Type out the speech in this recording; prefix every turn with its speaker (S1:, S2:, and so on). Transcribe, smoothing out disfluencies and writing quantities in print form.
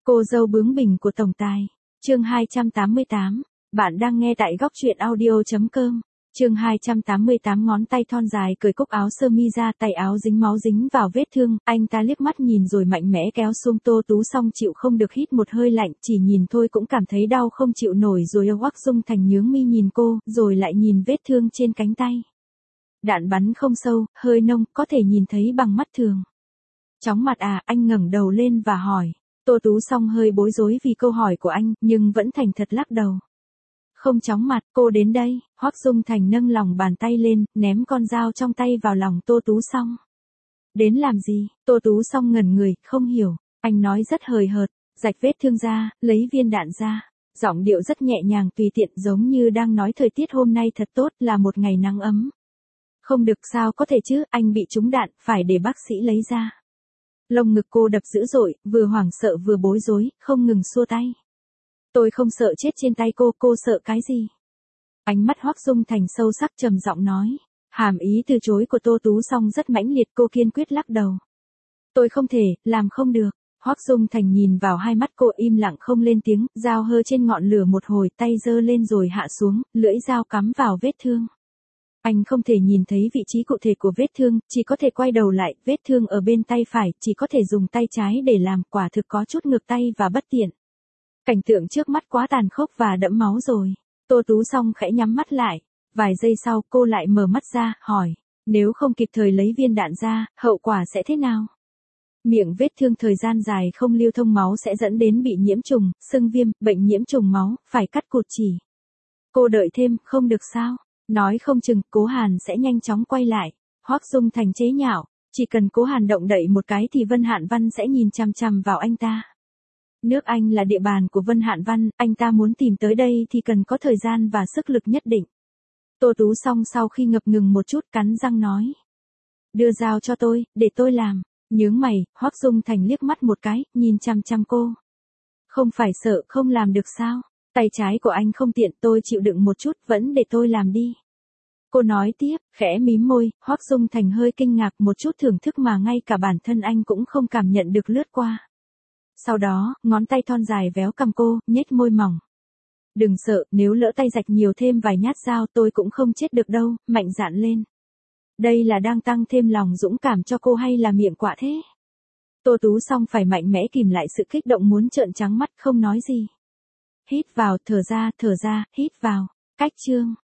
S1: Cô dâu bướng bỉnh của tổng tài. Chương 288. Bạn đang nghe tại góc truyện audio.com. Chương 288 ngón tay thon dài cởi cúc áo sơ mi ra, tay áo dính máu dính vào vết thương, anh ta liếc mắt nhìn rồi mạnh mẽ kéo xuống. Tô Tú Song chịu không được hít một hơi lạnh, chỉ nhìn thôi cũng cảm thấy đau không chịu nổi rồi. Hoắc Dung Thành nhướng mi nhìn cô, rồi lại nhìn vết thương trên cánh tay. Đạn bắn không sâu, hơi nông, có thể nhìn thấy bằng mắt thường. Chóng mặt à? Anh ngẩng đầu lên và hỏi. Tô Tú Song hơi bối rối vì câu hỏi của anh, nhưng vẫn thành thật lắc đầu. Không chóng mặt, cô đến đây. Hoắc Dung Thành nâng lòng bàn tay lên, ném con dao trong tay vào lòng Tô Tú Song. Đến làm gì? Tô Tú Song ngẩn người, không hiểu. Anh nói rất hời hợt, rạch vết thương ra, lấy viên đạn ra. Giọng điệu rất nhẹ nhàng tùy tiện, giống như đang nói thời tiết hôm nay thật tốt, là một ngày nắng ấm. Không được, sao có thể chứ, anh bị trúng đạn, phải để bác sĩ lấy ra. Lồng ngực cô đập dữ dội, vừa hoảng sợ vừa bối rối, không ngừng xua tay. Tôi không sợ chết trên tay cô sợ cái gì? Ánh mắt Hoắc Dung Thành sâu sắc trầm giọng nói. Hàm ý từ chối của Tô Tú Song rất mãnh liệt, cô kiên quyết lắc đầu. Tôi không thể, làm không được. Hoắc Dung Thành nhìn vào hai mắt cô, im lặng không lên tiếng, dao hơ trên ngọn lửa một hồi, tay giơ lên rồi hạ xuống, lưỡi dao cắm vào vết thương. Anh không thể nhìn thấy vị trí cụ thể của vết thương, chỉ có thể quay đầu lại, vết thương ở bên tay phải, chỉ có thể dùng tay trái để làm, quả thực có chút ngược tay và bất tiện. Cảnh tượng trước mắt quá tàn khốc và đẫm máu rồi. Tô Tú Song khẽ nhắm mắt lại. Vài giây sau cô lại mở mắt ra, hỏi. Nếu không kịp thời lấy viên đạn ra, hậu quả sẽ thế nào? Miệng vết thương thời gian dài không lưu thông máu sẽ dẫn đến bị nhiễm trùng, sưng viêm, bệnh nhiễm trùng máu, phải cắt cụt chỉ. Cô đợi thêm, không được sao? Nói không chừng, Cố Hàn sẽ nhanh chóng quay lại. Hoắc Dung Thành chế nhạo. Chỉ cần Cố Hàn động đậy một cái thì Vân Hạn Văn sẽ nhìn chằm chằm vào anh ta. Nước Anh là địa bàn của Vân Hạn Văn, anh ta muốn tìm tới đây thì cần có thời gian và sức lực nhất định. Tô Tú Song sau khi ngập ngừng một chút cắn răng nói. Đưa dao cho tôi, để tôi làm. Nhướng mày, Hoắc Dung Thành liếc mắt một cái, nhìn chằm chằm cô. Không phải sợ không làm được sao? Tay trái của anh không tiện, tôi chịu đựng một chút, vẫn để tôi làm đi. Cô nói tiếp, khẽ mím môi, Hoắc Dung Thành hơi kinh ngạc, một chút thưởng thức mà ngay cả bản thân anh cũng không cảm nhận được lướt qua. Sau đó, ngón tay thon dài véo cằm cô, nhếch môi mỏng. Đừng sợ, nếu lỡ tay rạch nhiều thêm vài nhát dao tôi cũng không chết được đâu, mạnh dạn lên. Đây là đang tăng thêm lòng dũng cảm cho cô hay là miệng quạ thế? Tô Tú Song phải mạnh mẽ kìm lại sự kích động muốn trợn trắng mắt không nói gì. Hít vào, thở ra, hít vào. Cách chương.